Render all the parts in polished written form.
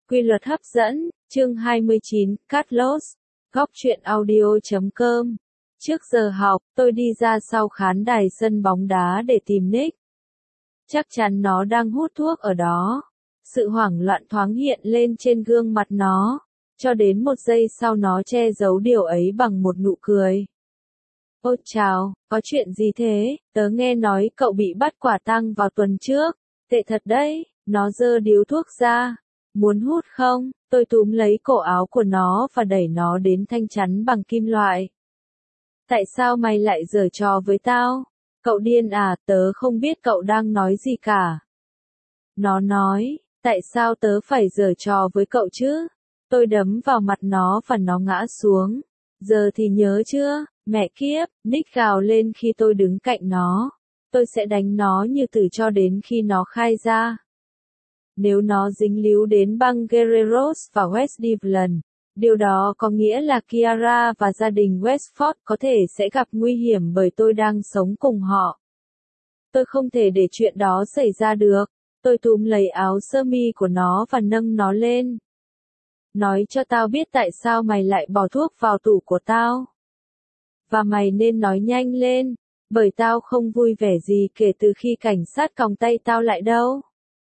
Quy luật hấp dẫn, chương 29, Carlos, góc truyện audio.com. Trước giờ học, tôi đi ra sau khán đài sân bóng đá để tìm Nick. Chắc chắn nó đang hút thuốc ở đó. Sự hoảng loạn thoáng hiện lên trên gương mặt nó, cho đến một giây sau nó che giấu điều ấy bằng một nụ cười. Ôi chào, có chuyện gì thế? Tớ nghe nói cậu bị bắt quả tang vào tuần trước. Tệ thật đấy, nó giơ điếu thuốc ra. Muốn hút không? Tôi túm lấy cổ áo của nó và đẩy nó đến thanh chắn bằng kim loại. Tại sao mày lại giở trò với tao? Cậu điên à, tớ không biết cậu đang nói gì cả. Nó nói, tại sao tớ phải giở trò với cậu chứ? Tôi đấm vào mặt nó và nó ngã xuống. Giờ thì nhớ chưa? Mẹ kiếp, Nick gào lên khi tôi đứng cạnh nó. Tôi sẽ đánh nó như tử cho đến khi nó khai ra. Nếu nó dính líu đến băng Guerreros và West Cleveland, điều đó có nghĩa là Kiara và gia đình Westford có thể sẽ gặp nguy hiểm bởi tôi đang sống cùng họ. Tôi không thể để chuyện đó xảy ra được. Tôi túm lấy áo sơ mi của nó và nâng nó lên. Nói cho tao biết tại sao mày lại bỏ thuốc vào tủ của tao. Và mày nên nói nhanh lên, bởi tao không vui vẻ gì kể từ khi cảnh sát còng tay tao lại đâu.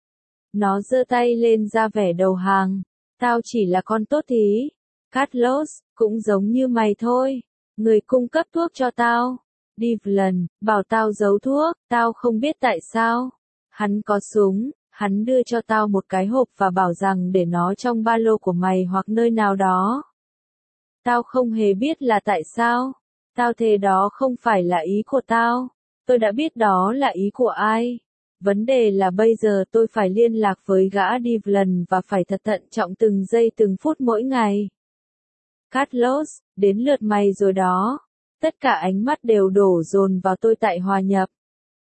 Nó giơ tay lên ra vẻ đầu hàng. Tao chỉ là con tốt thí. Carlos, cũng giống như mày thôi. Người cung cấp thuốc cho tao. Cleveland, bảo tao giấu thuốc, tao không biết tại sao. Hắn có súng, hắn đưa cho tao một cái hộp và bảo rằng để nó trong ba lô của mày hoặc nơi nào đó. Tao không hề biết là tại sao. Tao thề đó không phải là ý của tao. Tôi đã biết đó là ý của ai. Vấn đề là bây giờ tôi phải liên lạc với gã Cleveland và phải thật thận trọng từng giây từng phút mỗi ngày. Carlos, đến lượt mày rồi đó. Tất cả ánh mắt đều đổ dồn vào tôi tại hòa nhập.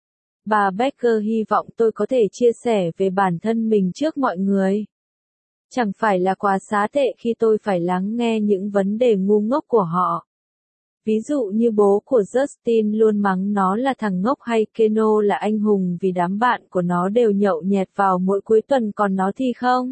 Bà Becker hy vọng tôi có thể chia sẻ về bản thân mình trước mọi người. Chẳng phải là quá xá tệ khi tôi phải lắng nghe những vấn đề ngu ngốc của họ. Ví dụ như bố của Justin luôn mắng nó là thằng ngốc hay Keno là anh hùng vì đám bạn của nó đều nhậu nhẹt vào mỗi cuối tuần còn nó thì không.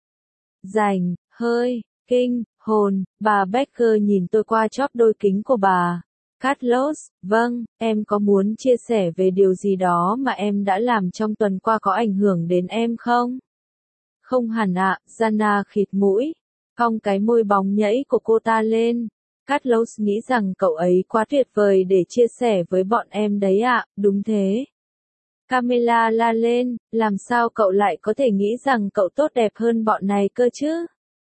Rảnh, hơi, kinh, hồn, bà Becker nhìn tôi qua chóp đôi kính của bà. Carlos, vâng, em có muốn chia sẻ về điều gì đó mà em đã làm trong tuần qua có ảnh hưởng đến em không? Không hẳn ạ, Jana khịt mũi, cong cái môi bóng nhẫy của cô ta lên. Carlos nghĩ rằng cậu ấy quá tuyệt vời để chia sẻ với bọn em đấy ạ, đúng thế. Camila la lên, làm sao cậu lại có thể nghĩ rằng cậu tốt đẹp hơn bọn này cơ chứ?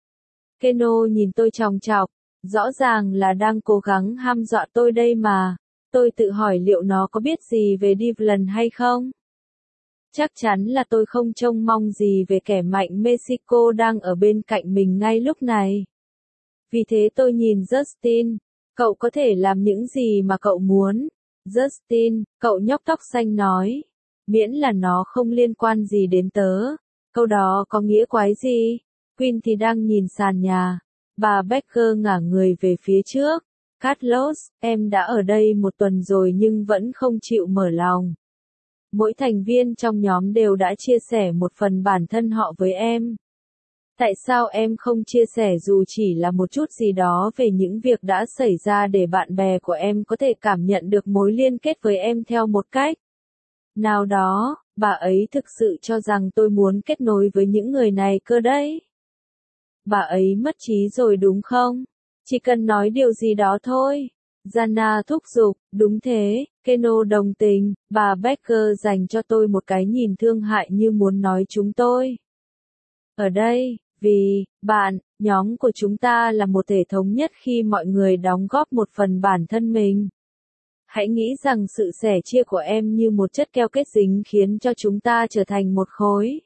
Keno nhìn tôi chòng chọc, rõ ràng là đang cố gắng hăm dọa tôi đây mà. Tôi tự hỏi liệu nó có biết gì về Cleveland hay không? Chắc chắn là tôi không trông mong gì về kẻ mạnh Mexico đang ở bên cạnh mình ngay lúc này. Vì thế tôi nhìn Justin, cậu có thể làm những gì mà cậu muốn. Justin, cậu nhóc tóc xanh nói, miễn là nó không liên quan gì đến tớ. Câu đó có nghĩa quái gì? Quinn thì đang nhìn sàn nhà. Bà Becker ngả người về phía trước. Carlos, em đã ở đây một tuần rồi nhưng vẫn không chịu mở lòng. Mỗi thành viên trong nhóm đều đã chia sẻ một phần bản thân họ với em. Tại sao em không chia sẻ dù chỉ là một chút gì đó về những việc đã xảy ra để bạn bè của em có thể cảm nhận được mối liên kết với em theo một cách nào đó? Bà ấy thực sự cho rằng tôi muốn kết nối với những người này cơ đấy. Bà ấy mất trí rồi đúng không? Chỉ cần nói điều gì đó thôi. Jana thúc giục, đúng thế, Keno đồng tình, bà Becker dành cho tôi một cái nhìn thương hại như muốn nói chúng tôi. Ở đây, vì, bạn, nhóm của chúng ta là một thể thống nhất khi mọi người đóng góp một phần bản thân mình. Hãy nghĩ rằng sự sẻ chia của em như một chất keo kết dính khiến cho chúng ta trở thành một khối.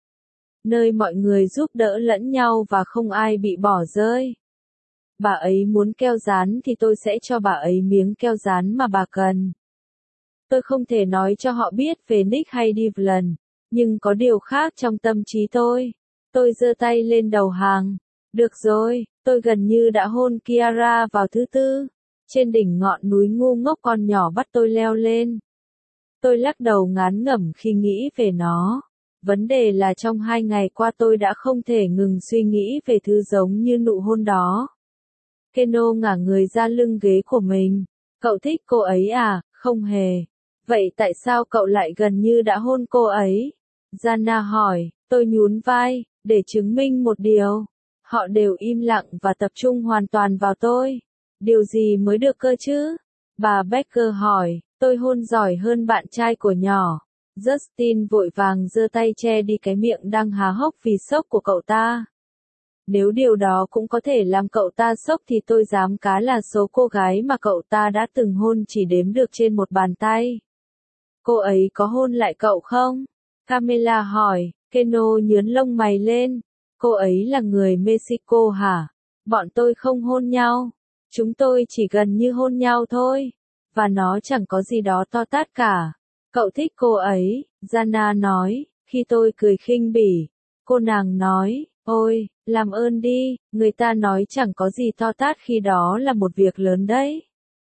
Nơi mọi người giúp đỡ lẫn nhau và không ai bị bỏ rơi. Bà ấy muốn keo dán thì tôi sẽ cho bà ấy miếng keo dán mà bà cần. Tôi không thể nói cho họ biết về Nick hay Cleveland, nhưng có điều khác trong tâm trí tôi. Tôi giơ tay lên đầu hàng. Được rồi, tôi gần như đã hôn Kiara vào thứ tư. Trên đỉnh ngọn núi ngu ngốc con nhỏ bắt tôi leo lên. Tôi lắc đầu ngán ngẩm khi nghĩ về nó. Vấn đề là trong 2 ngày qua tôi đã không thể ngừng suy nghĩ về thứ giống như nụ hôn đó. Keno ngả người ra lưng ghế của mình. Cậu thích cô ấy à? Không hề. Vậy tại sao cậu lại gần như đã hôn cô ấy? Jana hỏi. Tôi nhún vai, để chứng minh một điều. Họ đều im lặng và tập trung hoàn toàn vào tôi. Điều gì mới được cơ chứ? Bà Becker hỏi. Tôi hôn giỏi hơn bạn trai của nhỏ. Justin vội vàng giơ tay che đi cái miệng đang há hốc vì sốc của cậu ta. Nếu điều đó cũng có thể làm cậu ta sốc thì tôi dám cá là số cô gái mà cậu ta đã từng hôn chỉ đếm được trên một bàn tay. Cô ấy có hôn lại cậu không? Camilla hỏi. Keno nhướng lông mày lên. Cô ấy là người Mexico hả? Bọn tôi không hôn nhau. Chúng tôi chỉ gần như hôn nhau thôi. Và nó chẳng có gì đó to tát cả. Cậu thích cô ấy, Jana nói, khi tôi cười khinh bỉ. Cô nàng nói, ôi, làm ơn đi, người ta nói chẳng có gì to tát khi đó là một việc lớn đấy.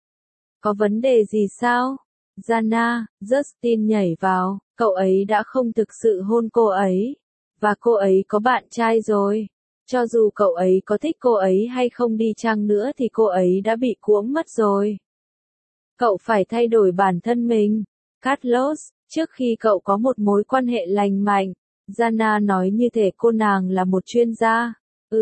Có vấn đề gì sao? Jana, Justin nhảy vào, cậu ấy đã không thực sự hôn cô ấy. Và cô ấy có bạn trai rồi. Cho dù cậu ấy có thích cô ấy hay không đi chăng nữa thì cô ấy đã bị cuỗng mất rồi. Cậu phải thay đổi bản thân mình. Carlos, trước khi cậu có một mối quan hệ lành mạnh, Jana nói như thể cô nàng là một chuyên gia.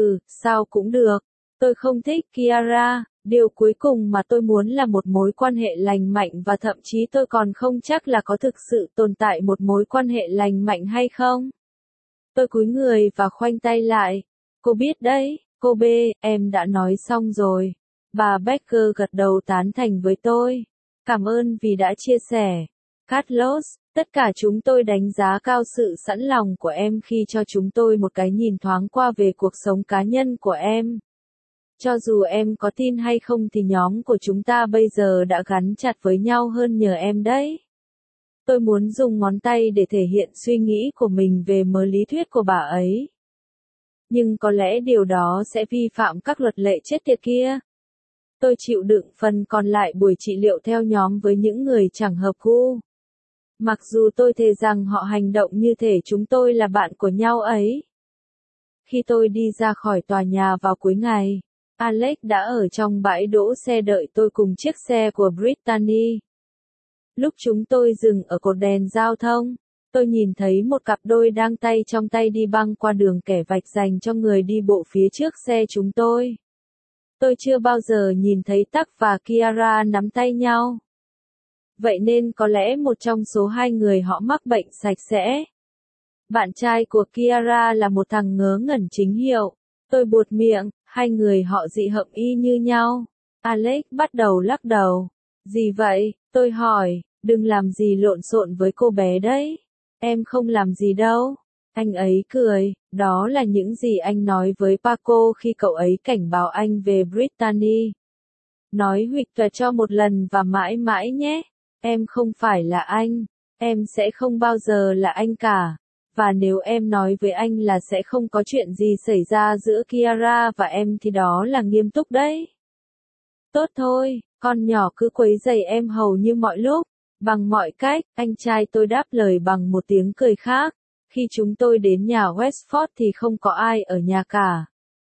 Sao cũng được. Tôi không thích Kiara, điều cuối cùng mà tôi muốn là một mối quan hệ lành mạnh và thậm chí tôi còn không chắc là có thực sự tồn tại một mối quan hệ lành mạnh hay không. Tôi cúi người và khoanh tay lại. Cô biết đấy, cô B, em đã nói xong rồi. Bà Becker gật đầu tán thành với tôi. Cảm ơn vì đã chia sẻ. Carlos, tất cả chúng tôi đánh giá cao sự sẵn lòng của em khi cho chúng tôi một cái nhìn thoáng qua về cuộc sống cá nhân của em. Cho dù em có tin hay không thì nhóm của chúng ta bây giờ đã gắn chặt với nhau hơn nhờ em đấy. Tôi muốn dùng ngón tay để thể hiện suy nghĩ của mình về mớ lý thuyết của bà ấy. Nhưng có lẽ điều đó sẽ vi phạm các luật lệ chết tiệt kia. Tôi chịu đựng phần còn lại buổi trị liệu theo nhóm với những người chẳng hợp gu. Mặc dù tôi thề rằng họ hành động như thể chúng tôi là bạn của nhau ấy. Khi tôi đi ra khỏi tòa nhà vào cuối ngày, Alex đã ở trong bãi đỗ xe đợi tôi cùng chiếc xe của Brittany. Lúc chúng tôi dừng ở cột đèn giao thông, tôi nhìn thấy một cặp đôi đang tay trong tay đi băng qua đường kẻ vạch dành cho người đi bộ phía trước xe chúng tôi. Tôi chưa bao giờ nhìn thấy Tắc và Kiara nắm tay nhau. Vậy nên có lẽ một trong số hai người họ mắc bệnh sạch sẽ. Bạn trai của Kiara là một thằng ngớ ngẩn chính hiệu. Tôi buột miệng, hai người họ dị hợm y như nhau. Alex bắt đầu lắc đầu. Gì vậy? Tôi hỏi, đừng làm gì lộn xộn với cô bé đấy. Em không làm gì đâu. Anh ấy cười, đó là những gì anh nói với Paco khi cậu ấy cảnh báo anh về Brittany. Nói huỵch toẹt cho một lần và mãi mãi nhé. Em không phải là anh. Em sẽ không bao giờ là anh cả. Và nếu em nói với anh là sẽ không có chuyện gì xảy ra giữa Kiara và em thì đó là nghiêm túc đấy. Tốt thôi, con nhỏ cứ quấy rầy em hầu như mọi lúc. Bằng mọi cách, anh trai tôi đáp lời bằng một tiếng cười khác. Khi chúng tôi đến nhà Westford thì không có ai ở nhà cả.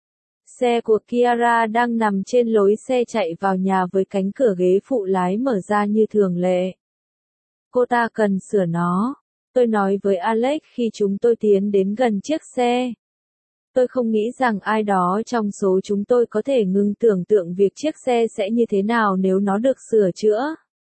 Xe của Kiara đang nằm trên lối xe chạy vào nhà với cánh cửa ghế phụ lái mở ra như thường lệ. Cô ta cần sửa nó. Tôi nói với Alex khi chúng tôi tiến đến gần chiếc xe. Tôi không nghĩ rằng ai đó trong số chúng tôi có thể ngừng tưởng tượng việc chiếc xe sẽ như thế nào nếu nó được sửa chữa.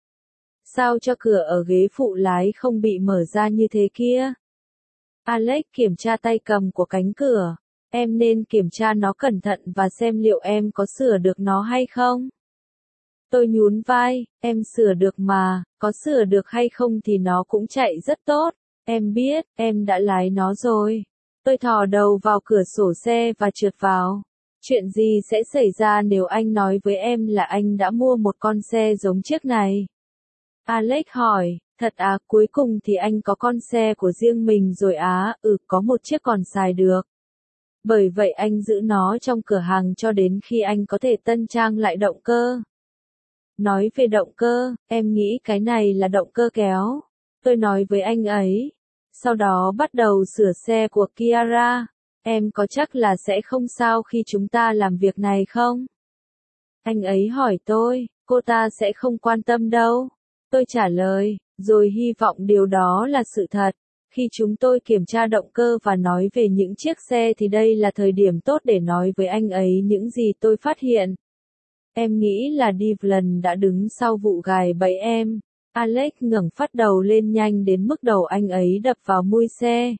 Sao cho cửa ở ghế phụ lái không bị mở ra như thế kia? Alex kiểm tra tay cầm của cánh cửa. Em nên kiểm tra nó cẩn thận và xem liệu em có sửa được nó hay không. Tôi nhún vai, em sửa được mà, có sửa được hay không thì nó cũng chạy rất tốt. Em biết, em đã lái nó rồi. Tôi thò đầu vào cửa sổ xe và trượt vào. Chuyện gì sẽ xảy ra nếu anh nói với em là anh đã mua một con xe giống chiếc này? Alex hỏi, thật à, cuối cùng thì anh có con xe của riêng mình rồi á, có một chiếc còn xài được. Bởi vậy anh giữ nó trong cửa hàng cho đến khi anh có thể tân trang lại động cơ. Nói về động cơ, em nghĩ cái này là động cơ kéo. Tôi nói với anh ấy. sau đó bắt đầu sửa xe của Kiara. Em có chắc là sẽ không sao khi chúng ta làm việc này không? Anh ấy hỏi tôi, cô ta sẽ không quan tâm đâu. Tôi trả lời, rồi hy vọng điều đó là sự thật. Khi chúng tôi kiểm tra động cơ và nói về những chiếc xe thì đây là thời điểm tốt để nói với anh ấy những gì tôi phát hiện. Em nghĩ là Devlin đã đứng sau vụ gài bẫy em. Alex ngẩng phát đầu lên nhanh đến mức đầu anh ấy đập vào mui xe.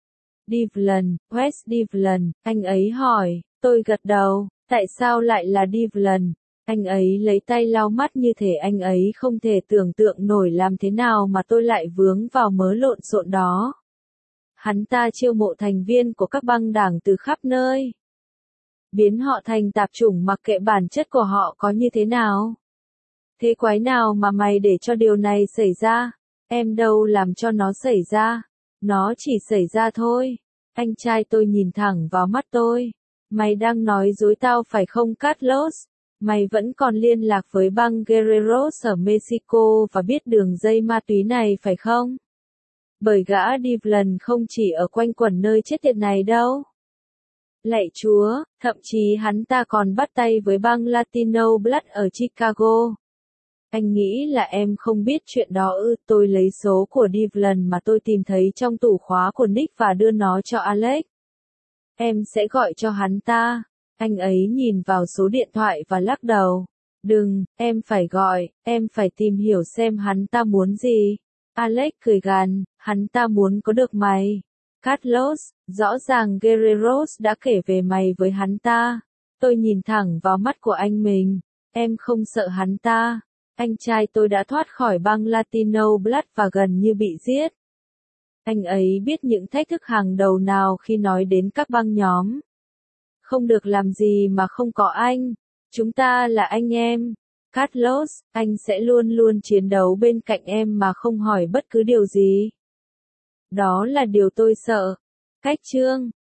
Devlin, Wes Devlin, anh ấy hỏi, tôi gật đầu, tại sao lại là Devlin? Anh ấy lấy tay lau mắt như thể anh ấy không thể tưởng tượng nổi làm thế nào mà tôi lại vướng vào mớ lộn xộn đó. Hắn ta chiêu mộ thành viên của các băng đảng từ khắp nơi. Biến họ thành tạp chủng mặc kệ bản chất của họ có như thế nào. Thế quái nào mà mày để cho điều này xảy ra? Em đâu làm cho nó xảy ra. Nó chỉ xảy ra thôi. Anh trai tôi nhìn thẳng vào mắt tôi. Mày đang nói dối tao phải không Carlos? Mày vẫn còn liên lạc với băng Guerreros ở Mexico và biết đường dây ma túy này phải không? Bởi gã Devlin không chỉ ở quanh quẩn nơi chết tiệt này đâu. Lạy Chúa, thậm chí hắn ta còn bắt tay với băng Latino Blood ở Chicago. Anh nghĩ là em không biết chuyện đó ư? Tôi lấy số của Devlin mà tôi tìm thấy trong tủ khóa của Nick và đưa nó cho Alex. Em sẽ gọi cho hắn ta. Anh ấy nhìn vào số điện thoại và lắc đầu. Đừng, em phải gọi, em phải tìm hiểu xem hắn ta muốn gì. Alex cười gằn, hắn ta muốn có được mày. Carlos, rõ ràng Guerreros đã kể về mày với hắn ta. Tôi nhìn thẳng vào mắt của anh mình. Em không sợ hắn ta. Anh trai tôi đã thoát khỏi băng Latino Blood và gần như bị giết. Anh ấy biết những thách thức hàng đầu nào khi nói đến các băng nhóm. Không được làm gì mà không có anh. Chúng ta là anh em. Carlos, anh sẽ luôn luôn chiến đấu bên cạnh em mà không hỏi bất cứ điều gì. Đó là điều tôi sợ. Cách chương